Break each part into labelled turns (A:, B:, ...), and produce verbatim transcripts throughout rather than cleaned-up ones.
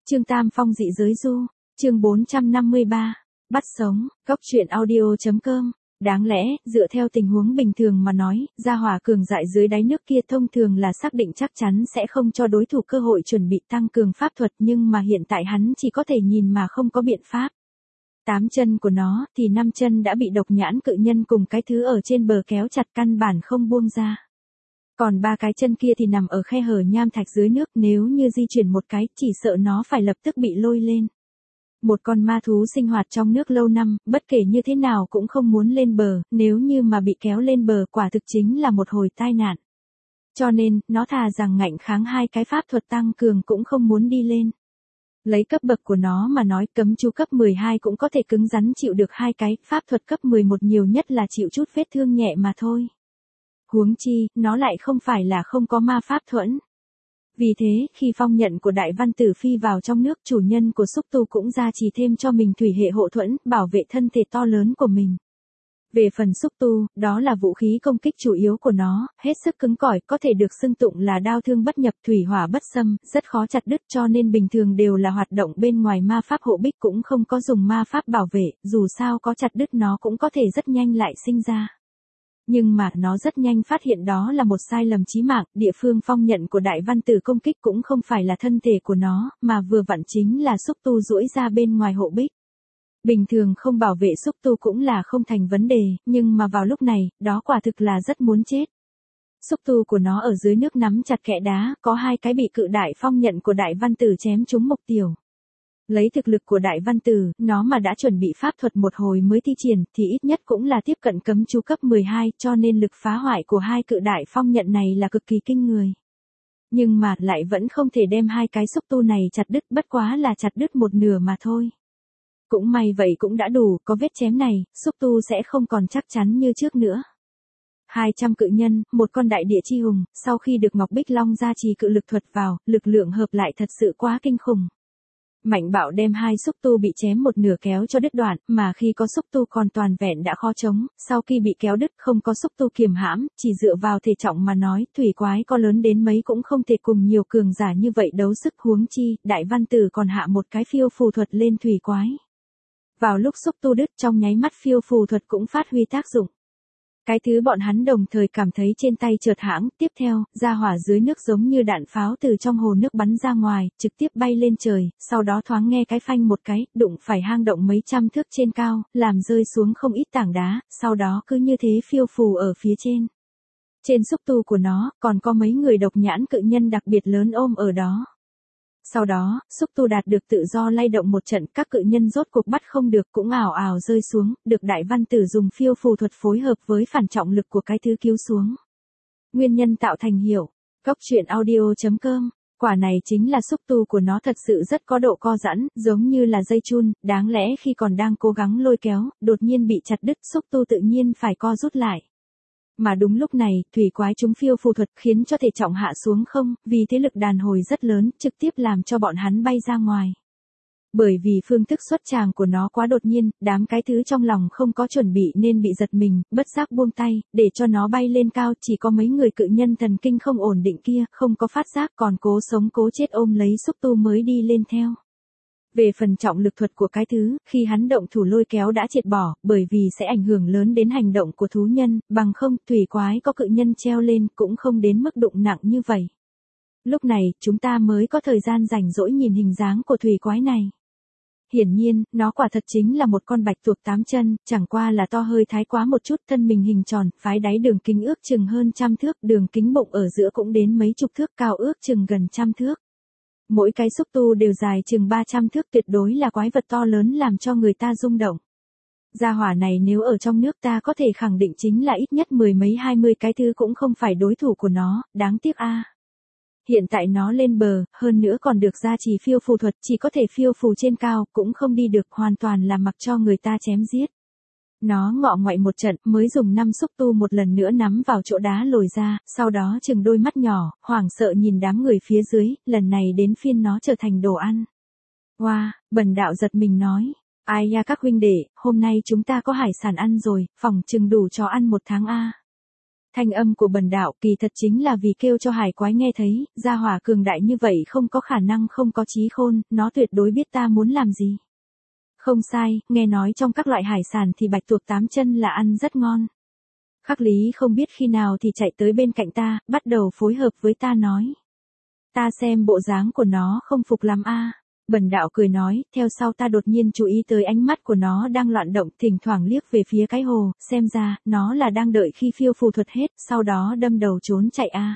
A: Trương Tam Phong dị giới du, chương bốn trăm năm mươi ba, bắt sống, góc truyện audio.com. Đáng lẽ, dựa theo tình huống bình thường mà nói, gia hỏa cường dại dưới đáy nước kia thông thường là xác định chắc chắn sẽ không cho đối thủ cơ hội chuẩn bị tăng cường pháp thuật, nhưng mà hiện tại hắn chỉ có thể nhìn mà không có biện pháp. Tám chân của nó thì năm chân đã bị độc nhãn cự nhân cùng cái thứ ở trên bờ kéo chặt căn bản không buông ra. Còn ba cái chân kia thì nằm ở khe hở nham thạch dưới nước, nếu như di chuyển một cái, chỉ sợ nó phải lập tức bị lôi lên. Một con ma thú sinh hoạt trong nước lâu năm, bất kể như thế nào cũng không muốn lên bờ, nếu như mà bị kéo lên bờ quả thực chính là một hồi tai nạn. Cho nên, nó thà rằng ngạnh kháng hai cái pháp thuật tăng cường cũng không muốn đi lên. Lấy cấp bậc của nó mà nói, cấm chú cấp mười hai cũng có thể cứng rắn chịu được hai cái, pháp thuật cấp mười một nhiều nhất là chịu chút vết thương nhẹ mà thôi. Huống chi, nó lại không phải là không có ma pháp thuẫn. Vì thế, khi phong nhận của Đại Văn Tử phi vào trong nước, chủ nhân của xúc tu cũng ra trì thêm cho mình thủy hệ hộ thuẫn, bảo vệ thân thể to lớn của mình. Về phần xúc tu, đó là vũ khí công kích chủ yếu của nó, hết sức cứng cỏi, có thể được xưng tụng là đao thương bất nhập, thủy hỏa bất xâm, rất khó chặt đứt, cho nên bình thường đều là hoạt động bên ngoài ma pháp hộ bích, cũng không có dùng ma pháp bảo vệ, dù sao có chặt đứt nó cũng có thể rất nhanh lại sinh ra. Nhưng mà nó rất nhanh phát hiện đó là một sai lầm chí mạng, địa phương phong nhận của Đại Văn Tử công kích cũng không phải là thân thể của nó, mà vừa vặn chính là xúc tu duỗi ra bên ngoài hộ bích. Bình thường không bảo vệ xúc tu cũng là không thành vấn đề, nhưng mà vào lúc này, đó quả thực là rất muốn chết. Xúc tu của nó ở dưới nước nắm chặt kẽ đá, có hai cái bị cự đại phong nhận của Đại Văn Tử chém trúng mục tiêu. Lấy thực lực của Đại Văn Tử, nó mà đã chuẩn bị pháp thuật một hồi mới thi triển, thì ít nhất cũng là tiếp cận cấm chú cấp mười hai, cho nên lực phá hoại của hai cự đại phong nhận này là cực kỳ kinh người. Nhưng mà, lại vẫn không thể đem hai cái xúc tu này chặt đứt, bất quá là chặt đứt một nửa mà thôi. Cũng may vậy cũng đã đủ, có vết chém này, xúc tu sẽ không còn chắc chắn như trước nữa. hai trăm cự nhân, một con đại địa chi hùng, sau khi được Ngọc Bích Long gia trì cự lực thuật vào, lực lượng hợp lại thật sự quá kinh khủng. Mạnh bạo đem hai xúc tu bị chém một nửa kéo cho đứt đoạn, mà khi có xúc tu còn toàn vẹn đã khó chống, sau khi bị kéo đứt không có xúc tu kiềm hãm, chỉ dựa vào thể trọng mà nói, thủy quái có lớn đến mấy cũng không thể cùng nhiều cường giả như vậy đấu sức, huống chi, Đại Văn Tử còn hạ một cái phiêu phù thuật lên thủy quái. Vào lúc xúc tu đứt, trong nháy mắt phiêu phù thuật cũng phát huy tác dụng. Cái thứ bọn hắn đồng thời cảm thấy trên tay chợt hãng, tiếp theo, ra hỏa dưới nước giống như đạn pháo từ trong hồ nước bắn ra ngoài, trực tiếp bay lên trời, sau đó thoáng nghe cái phanh một cái, đụng phải hang động mấy trăm thước trên cao, làm rơi xuống không ít tảng đá, sau đó cứ như thế phiêu phù ở phía trên. Trên xúc tu của nó, còn có mấy người độc nhãn cự nhân đặc biệt lớn ôm ở đó. Sau đó, xúc tu đạt được tự do lay động một trận, các cự nhân rốt cuộc bắt không được cũng ảo ảo rơi xuống, được Đại Văn Tử dùng phiêu phù thuật phối hợp với phản trọng lực của cái thứ cứu xuống. Nguyên nhân tạo thành hiểu. Góc truyện audio.com. Quả này chính là xúc tu của nó thật sự rất có độ co giãn, giống như là dây chun, đáng lẽ khi còn đang cố gắng lôi kéo, đột nhiên bị chặt đứt, xúc tu tự nhiên phải co rút lại. Mà đúng lúc này, thủy quái chúng phiêu phù thuật khiến cho thể trọng hạ xuống không, vì thế lực đàn hồi rất lớn, trực tiếp làm cho bọn hắn bay ra ngoài. Bởi vì phương thức xuất tràng của nó quá đột nhiên, đám cái thứ trong lòng không có chuẩn bị nên bị giật mình, bất giác buông tay, để cho nó bay lên cao, chỉ có mấy người cự nhân thần kinh không ổn định kia, không có phát giác còn cố sống cố chết ôm lấy xúc tu mới đi lên theo. Về phần trọng lực thuật của cái thứ, khi hắn động thủ lôi kéo đã triệt bỏ, bởi vì sẽ ảnh hưởng lớn đến hành động của thú nhân, bằng không, thủy quái có cự nhân treo lên cũng không đến mức đụng nặng như vậy. Lúc này, chúng ta mới có thời gian rảnh rỗi nhìn hình dáng của thủy quái này. Hiển nhiên, nó quả thật chính là một con bạch tuộc tám chân, chẳng qua là to hơi thái quá một chút, thân mình hình tròn, phái đáy đường kính ước chừng hơn trăm thước, đường kính bụng ở giữa cũng đến mấy chục thước, cao ước chừng gần trăm thước. Mỗi cái xúc tu đều dài chừng ba trăm thước, tuyệt đối là quái vật to lớn làm cho người ta rung động. Gia hỏa này nếu ở trong nước ta có thể khẳng định chính là ít nhất mười mấy hai mươi cái thứ cũng không phải đối thủ của nó, đáng tiếc a. Hiện tại nó lên bờ, hơn nữa còn được gia trì phiêu phù thuật, chỉ có thể phiêu phù trên cao, cũng không đi được, hoàn toàn là mặc cho người ta chém giết. Nó ngọ ngoại một trận, mới dùng năm xúc tu một lần nữa nắm vào chỗ đá lồi ra, sau đó chừng đôi mắt nhỏ, hoảng sợ nhìn đám người phía dưới, lần này đến phiên nó trở thành đồ ăn. Wow, bần đạo giật mình nói, ai ya các huynh đệ, hôm nay chúng ta có hải sản ăn rồi, phòng chừng đủ cho ăn một tháng a. Thanh âm của bần đạo kỳ thật chính là vì kêu cho hải quái nghe thấy, gia hỏa cường đại như vậy không có khả năng không có trí khôn, nó tuyệt đối biết ta muốn làm gì. Không sai, nghe nói trong các loại hải sản thì bạch tuộc tám chân là ăn rất ngon. Khắc Lý không biết khi nào thì chạy tới bên cạnh ta, bắt đầu phối hợp với ta nói. Ta xem bộ dáng của nó không phục lắm a. Bần đạo cười nói, theo sau ta đột nhiên chú ý tới ánh mắt của nó đang loạn động, thỉnh thoảng liếc về phía cái hồ, xem ra, nó là đang đợi khi phiêu phù thuật hết, sau đó đâm đầu trốn chạy a.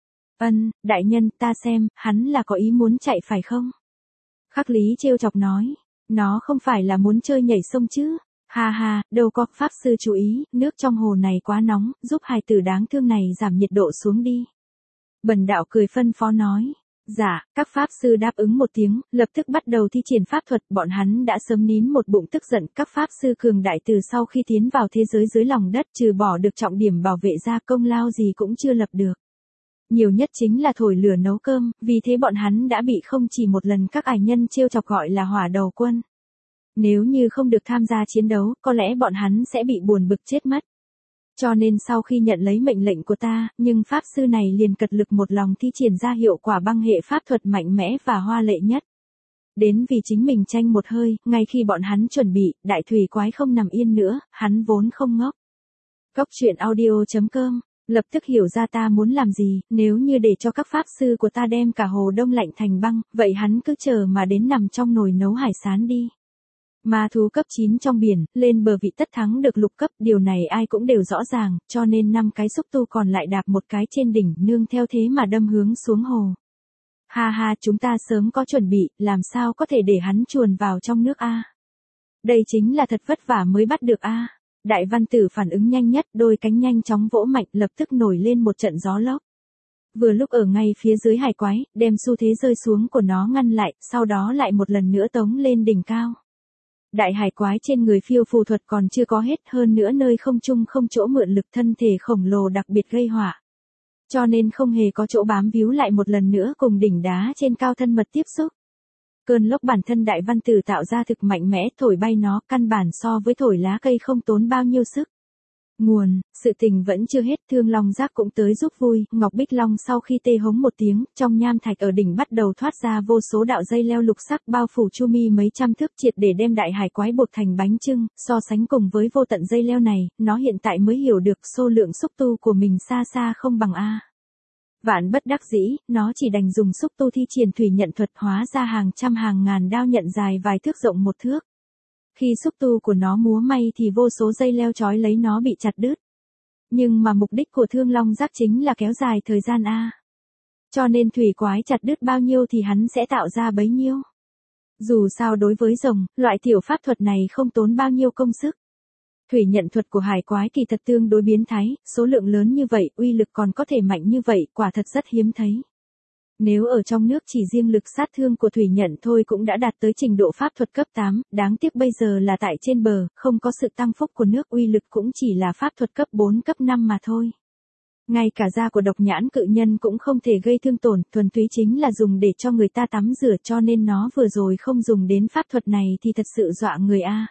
A: Ân, đại nhân, ta xem, hắn là có ý muốn chạy phải không? Khắc Lý trêu chọc nói, nó không phải là muốn chơi nhảy sông chứ? Ha ha, đâu có, pháp sư chú ý, nước trong hồ này quá nóng, giúp hài tử đáng thương này giảm nhiệt độ xuống đi. Bần đạo cười phân phó nói. Dạ, các pháp sư đáp ứng một tiếng, lập tức bắt đầu thi triển pháp thuật, bọn hắn đã sớm nín một bụng tức giận, các pháp sư cường đại từ sau khi tiến vào thế giới dưới lòng đất trừ bỏ được trọng điểm bảo vệ ra công lao gì cũng chưa lập được. Nhiều nhất chính là thổi lửa nấu cơm, vì thế bọn hắn đã bị không chỉ một lần các ải nhân trêu chọc gọi là hỏa đầu quân. Nếu như không được tham gia chiến đấu, có lẽ bọn hắn sẽ bị buồn bực chết mất. Cho nên sau khi nhận lấy mệnh lệnh của ta, nhưng pháp sư này liền cật lực một lòng thi triển ra hiệu quả băng hệ pháp thuật mạnh mẽ và hoa lệ nhất. Đến vì chính mình tranh một hơi, ngay khi bọn hắn chuẩn bị, đại thủy quái không nằm yên nữa, hắn vốn không ngốc. Góc truyện audio chấm com, lập tức hiểu ra ta muốn làm gì, nếu như để cho các pháp sư của ta đem cả hồ đông lạnh thành băng, vậy hắn cứ chờ mà đến nằm trong nồi nấu hải sản đi. Ma thú cấp chín trong biển, lên bờ vị tất thắng được lục cấp, điều này ai cũng đều rõ ràng, cho nên năm cái xúc tu còn lại đạp một cái trên đỉnh, nương theo thế mà đâm hướng xuống hồ. Ha ha, chúng ta sớm có chuẩn bị, làm sao có thể để hắn chuồn vào trong nước a? Đây chính là thật vất vả mới bắt được a. Đại văn tử phản ứng nhanh nhất, đôi cánh nhanh chóng vỗ mạnh, lập tức nổi lên một trận gió lốc. Vừa lúc ở ngay phía dưới hải quái, đem xu thế rơi xuống của nó ngăn lại, sau đó lại một lần nữa tống lên đỉnh cao. Đại hải quái trên người phiêu phù thuật còn chưa có hết, hơn nữa nơi không trung không chỗ mượn lực, thân thể khổng lồ đặc biệt gây họa. Cho nên không hề có chỗ bám víu, lại một lần nữa cùng đỉnh đá trên cao thân mật tiếp xúc. Cơn lốc bản thân đại văn tử tạo ra thực mạnh mẽ, thổi bay nó, căn bản so với thổi lá cây không tốn bao nhiêu sức. Nguồn, sự tình vẫn chưa hết, Thương Long Giác cũng tới giúp vui, Ngọc Bích Long sau khi tê hống một tiếng, trong nham thạch ở đỉnh bắt đầu thoát ra vô số đạo dây leo lục sắc bao phủ chu mi mấy trăm thước, triệt để đem đại hải quái buộc thành bánh chưng, so sánh cùng với vô tận dây leo này, nó hiện tại mới hiểu được số lượng xúc tu của mình xa xa không bằng A. Vạn bất đắc dĩ, nó chỉ đành dùng xúc tu thi triển thủy nhận thuật hóa ra hàng trăm hàng ngàn đao nhận dài vài thước rộng một thước. Khi xúc tu của nó múa may thì vô số dây leo trói lấy nó bị chặt đứt. Nhưng mà mục đích của Thương Long Giác chính là kéo dài thời gian A. Cho nên thủy quái chặt đứt bao nhiêu thì hắn sẽ tạo ra bấy nhiêu. Dù sao đối với rồng, loại tiểu pháp thuật này không tốn bao nhiêu công sức. Thủy nhận thuật của hải quái kỳ thật tương đối biến thái, số lượng lớn như vậy, uy lực còn có thể mạnh như vậy, quả thật rất hiếm thấy. Nếu ở trong nước chỉ riêng lực sát thương của thủy nhận thôi cũng đã đạt tới trình độ pháp thuật cấp tám, đáng tiếc bây giờ là tại trên bờ, không có sự tăng phúc của nước, uy lực cũng chỉ là pháp thuật cấp bốn cấp năm mà thôi. Ngay cả da của độc nhãn cự nhân cũng không thể gây thương tổn, thuần túy chính là dùng để cho người ta tắm rửa, cho nên nó vừa rồi không dùng đến pháp thuật này thì thật sự dọa người a.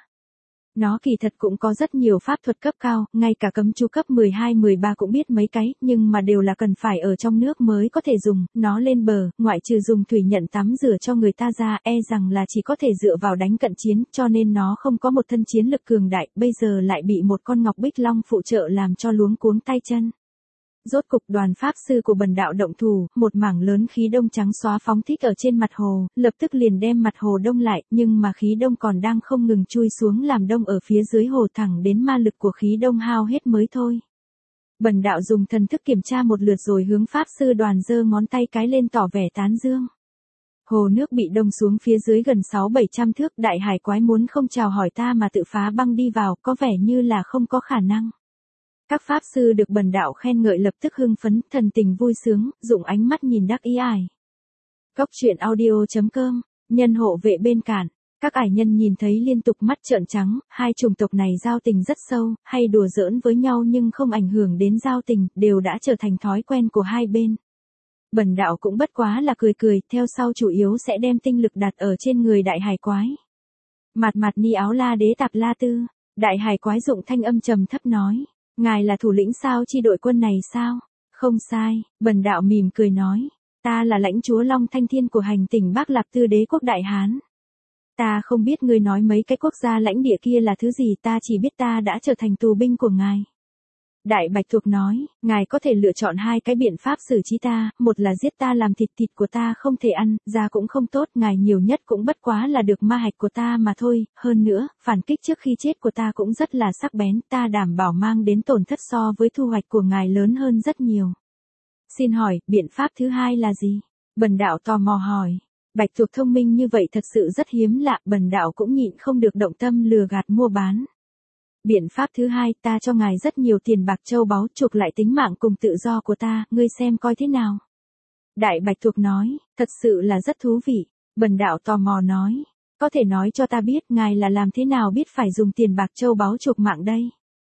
A: Nó kỳ thật cũng có rất nhiều pháp thuật cấp cao, ngay cả cấm chú cấp mười hai mười ba cũng biết mấy cái, nhưng mà đều là cần phải ở trong nước mới có thể dùng, nó lên bờ, ngoại trừ dùng thủy nhận tắm rửa cho người ta ra, e rằng là chỉ có thể dựa vào đánh cận chiến, cho nên nó không có một thân chiến lực cường đại, bây giờ lại bị một con Ngọc Bích Long phụ trợ làm cho luống cuống tay chân. Rốt cục đoàn pháp sư của bần đạo động thủ, một mảng lớn khí đông trắng xóa phóng thích ở trên mặt hồ, lập tức liền đem mặt hồ đông lại, nhưng mà khí đông còn đang không ngừng chui xuống làm đông ở phía dưới hồ, thẳng đến ma lực của khí đông hao hết mới thôi. Bần đạo dùng thần thức kiểm tra một lượt rồi hướng pháp sư đoàn giơ ngón tay cái lên tỏ vẻ tán dương. Hồ nước bị đông xuống phía dưới gần sáu bảy trăm thước, đại hải quái muốn không chào hỏi ta mà tự phá băng đi vào, có vẻ như là không có khả năng. Các pháp sư được bần đạo khen ngợi lập tức hưng phấn, thần tình vui sướng, dụng ánh mắt nhìn đắc ý ải. Góc truyện audio chấm com, nhân hộ vệ bên cản. Các ải nhân nhìn thấy liên tục mắt trợn trắng, hai chủng tộc này giao tình rất sâu, hay đùa giỡn với nhau nhưng không ảnh hưởng đến giao tình, đều đã trở thành thói quen của hai bên. Bần đạo cũng bất quá là cười cười, theo sau chủ yếu sẽ đem tinh lực đặt ở trên người đại hải quái. Mặt mặt ni áo la đế tạp la tư, đại hải quái dụng thanh âm trầm thấp nói. Ngài là thủ lĩnh sao chi đội quân này sao? Không sai, Bần đạo mỉm cười nói. Ta là lãnh chúa Long Thanh Thiên của hành tỉnh Bắc Lạp Tư Đế quốc Đại Hán. Ta không biết ngươi nói mấy cái quốc gia lãnh địa kia là thứ gì, ta chỉ biết ta đã trở thành tù binh của ngài. Đại Bạch Tuộc nói, ngài có thể lựa chọn hai cái biện pháp xử trí ta, một là giết ta làm thịt, thịt của ta không thể ăn, da cũng không tốt, ngài nhiều nhất cũng bất quá là được ma hạch của ta mà thôi, hơn nữa, phản kích trước khi chết của ta cũng rất là sắc bén, ta đảm bảo mang đến tổn thất so với thu hoạch của ngài lớn hơn rất nhiều. Xin hỏi, biện pháp thứ hai là gì? Bần đạo tò mò hỏi. Bạch Tuộc thông minh như vậy thật sự rất hiếm lạ, Bần đạo cũng nhịn không được động tâm lừa gạt mua bán. Biện pháp thứ hai, ta cho ngài rất nhiều tiền bạc châu báu, chuộc lại tính mạng cùng tự do của ta, ngươi xem coi thế nào. Đại Bạch Tuộc nói, thật sự là rất thú vị. Bần đạo tò mò nói, có thể nói cho ta biết ngài là làm thế nào biết phải dùng tiền bạc châu báu chuộc mạng đây?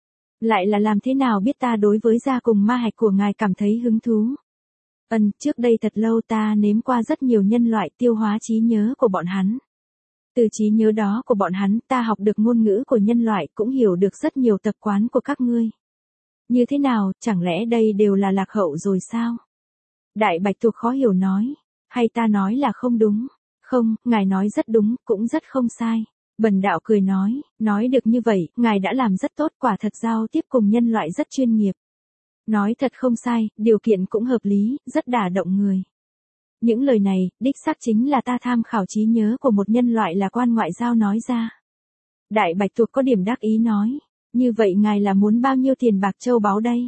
A: Lại là làm thế nào biết ta đối với da cùng ma hạch của ngài cảm thấy hứng thú? Ừm, trước đây thật lâu ta nếm qua rất nhiều nhân loại, tiêu hóa trí nhớ của bọn hắn. Từ trí nhớ đó của bọn hắn ta học được ngôn ngữ của nhân loại, cũng hiểu được rất nhiều tập quán của các ngươi. Như thế nào, chẳng lẽ đây đều là lạc hậu rồi sao? Đại Bạch Tuộc khó hiểu nói, hay ta nói là không đúng? Không, ngài nói rất đúng, cũng rất không sai. Bần đạo cười nói, nói được như vậy, ngài đã làm rất tốt, quả thật giao tiếp cùng nhân loại rất chuyên nghiệp. Nói thật không sai, điều kiện cũng hợp lý, rất đả động người. Những lời này, đích xác chính là ta tham khảo trí nhớ của một nhân loại là quan ngoại giao nói ra. Đại Bạch Tuộc có điểm đắc ý nói, như vậy ngài là muốn bao nhiêu tiền bạc châu báu đây?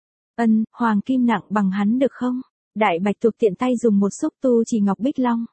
A: Ân, hoàng kim nặng bằng hắn được không? Đại Bạch Tuộc tiện tay dùng một xúc tu chỉ ngọc bích long.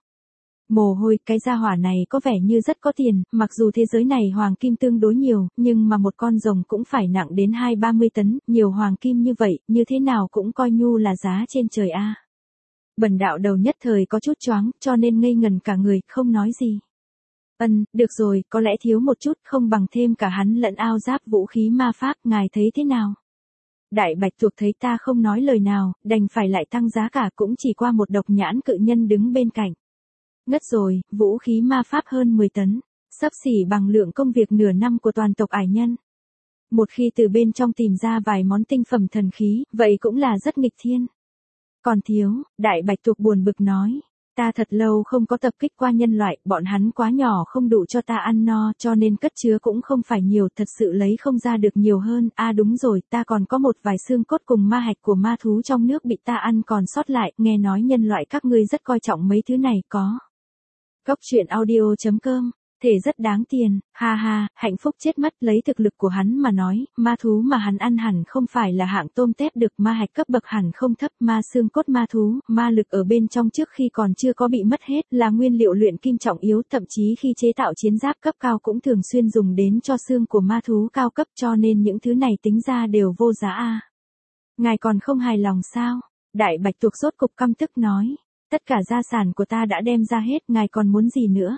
A: Mồ hôi, cái gia hỏa này có vẻ như rất có tiền, mặc dù thế giới này hoàng kim tương đối nhiều, nhưng mà một con rồng cũng phải nặng đến hai ba mươi tấn, nhiều hoàng kim như vậy, như thế nào cũng coi nhu là giá trên trời a. Bần đạo đầu nhất thời có chút choáng, cho nên ngây ngần cả người, không nói gì. Ân, được rồi, có lẽ thiếu một chút, không bằng thêm cả hắn lẫn ao giáp vũ khí ma pháp, ngài thấy thế nào? Đại Bạch Tuộc thấy ta không nói lời nào, đành phải lại tăng giá cả, cũng chỉ qua một độc nhãn cự nhân đứng bên cạnh. Ngất rồi, vũ khí ma pháp hơn mười tấn, xấp xỉ bằng lượng công việc nửa năm của toàn tộc ải nhân. Một khi từ bên trong tìm ra vài món tinh phẩm thần khí, vậy cũng là rất nghịch thiên. Còn thiếu, Đại Bạch Tuộc buồn bực nói, ta thật lâu không có tập kích qua nhân loại, bọn hắn quá nhỏ không đủ cho ta ăn no, cho nên cất chứa cũng không phải nhiều, thật sự lấy không ra được nhiều hơn. À đúng rồi, ta còn có một vài xương cốt cùng ma hạch của ma thú trong nước bị ta ăn còn sót lại, nghe nói nhân loại các ngươi rất coi trọng mấy thứ này có. Góc truyện audio chấm com, thể rất đáng tiền, ha ha, hạnh phúc chết mất, lấy thực lực của hắn mà nói, ma thú mà hắn ăn hẳn không phải là hạng tôm tép được, ma hạch cấp bậc hẳn không thấp, ma xương cốt ma thú, ma lực ở bên trong trước khi còn chưa có bị mất hết, là nguyên liệu luyện kim trọng yếu, thậm chí khi chế tạo chiến giáp cấp cao cũng thường xuyên dùng đến cho xương của ma thú cao cấp, cho nên những thứ này tính ra đều vô giá a. Ngài còn không hài lòng sao? Đại Bạch Tuộc rốt cục căm tức nói. Tất cả gia sản của ta đã đem ra hết, ngài còn muốn gì nữa?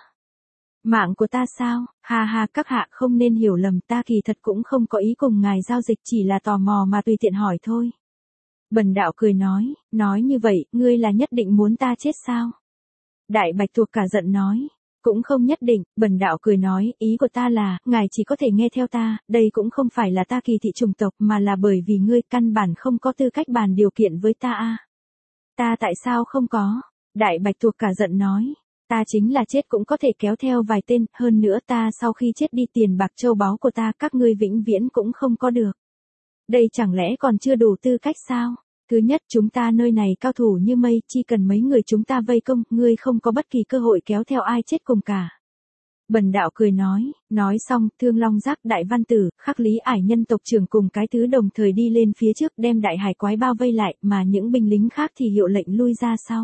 A: Mạng của ta sao? Ha ha, các hạ không nên hiểu lầm, ta kỳ thật cũng không có ý cùng ngài giao dịch, chỉ là tò mò mà tùy tiện hỏi thôi. Bần đạo cười nói, nói như vậy, ngươi là nhất định muốn ta chết sao? Đại Bạch Tuộc cả giận nói, cũng không nhất định, bần đạo cười nói, ý của ta là, ngài chỉ có thể nghe theo ta, đây cũng không phải là ta kỳ thị chủng tộc mà là bởi vì ngươi căn bản không có tư cách bàn điều kiện với ta a. Ta tại sao không có? Đại Bạch Tuộc cả giận nói, ta chính là chết cũng có thể kéo theo vài tên, hơn nữa ta sau khi chết đi tiền bạc châu báu của ta các ngươi vĩnh viễn cũng không có được. Đây chẳng lẽ còn chưa đủ tư cách sao? Thứ nhất, chúng ta nơi này cao thủ như mây, chỉ cần mấy người chúng ta vây công, ngươi không có bất kỳ cơ hội kéo theo ai chết cùng cả. Bần đạo cười nói, nói xong, Thương Long Giác Đại Văn Tử, Khắc Lý Ải nhân tộc trưởng cùng cái thứ đồng thời đi lên phía trước đem đại hải quái bao vây lại, mà những binh lính khác thì hiệu lệnh lui ra sau.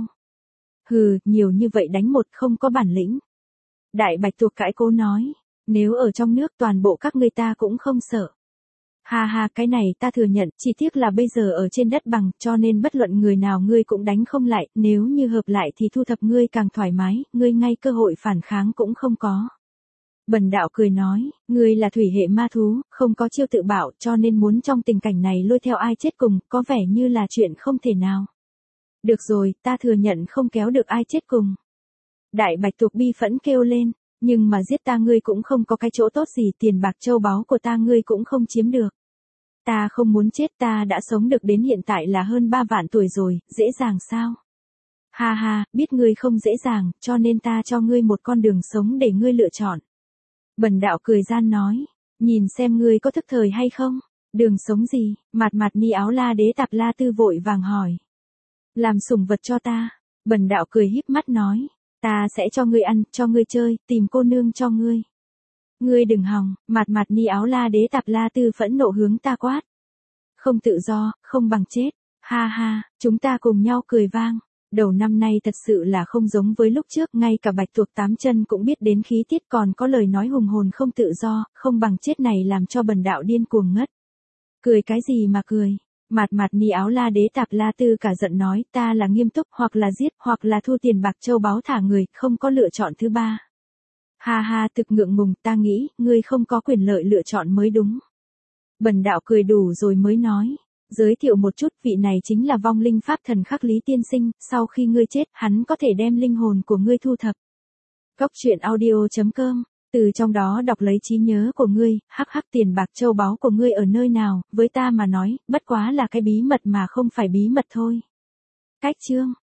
A: Hừ, nhiều như vậy đánh một không có bản lĩnh. Đại Bạch Tuộc cãi cố nói, nếu ở trong nước toàn bộ các ngươi ta cũng không sợ. Ha ha, cái này ta thừa nhận, chỉ tiếc là bây giờ ở trên đất bằng, cho nên bất luận người nào ngươi cũng đánh không lại, nếu như hợp lại thì thu thập ngươi càng thoải mái, ngươi ngay cơ hội phản kháng cũng không có. Bần đạo cười nói, ngươi là thủy hệ ma thú, không có chiêu tự bảo, cho nên muốn trong tình cảnh này lôi theo ai chết cùng, có vẻ như là chuyện không thể nào. Được rồi, ta thừa nhận không kéo được ai chết cùng. Đại Bạch Tuộc bi phẫn kêu lên, nhưng mà giết ta ngươi cũng không có cái chỗ tốt gì, tiền bạc châu báu của ta ngươi cũng không chiếm được. Ta không muốn chết, ta đã sống được đến hiện tại là hơn ba vạn tuổi rồi, dễ dàng sao? Ha ha, biết ngươi không dễ dàng, cho nên ta cho ngươi một con đường sống để ngươi lựa chọn. Bần đạo cười gian nói, nhìn xem ngươi có thức thời hay không? Đường sống gì? Mạt Mạt Ni Áo La Đế Tạp La Tư vội vàng hỏi. Làm sủng vật cho ta. Bần đạo cười híp mắt nói, ta sẽ cho ngươi ăn, cho ngươi chơi, tìm cô nương cho ngươi. Ngươi đừng hòng. Mạt Mạt Ni Áo La Đế Tạp La Tư phẫn nộ hướng ta quát. Không tự do, không bằng chết. Ha ha, chúng ta cùng nhau cười vang. Đầu năm nay thật sự là không giống với lúc trước, ngay cả bạch tuộc tám chân cũng biết đến khí tiết, còn có lời nói hùng hồn không tự do, không bằng chết này làm cho bần đạo điên cuồng ngất. Cười cái gì mà cười? Mạt Mạt Ni Áo La Đế Tạp La Tư cả giận nói, ta là nghiêm túc, hoặc là giết, hoặc là thu tiền bạc châu báu thả người, không có lựa chọn thứ ba. Ha ha, thực ngượng ngùng, ta nghĩ, ngươi không có quyền lợi lựa chọn mới đúng. Bần đạo cười đủ rồi mới nói. Giới thiệu một chút, vị này chính là vong linh pháp thần Khắc Lý tiên sinh, sau khi ngươi chết, hắn có thể đem linh hồn của ngươi thu thập. Góc truyện audio chấm com, từ trong đó đọc lấy trí nhớ của ngươi, hắc hắc tiền bạc châu báu của ngươi ở nơi nào, với ta mà nói, bất quá là cái bí mật mà không phải bí mật thôi. Cách chương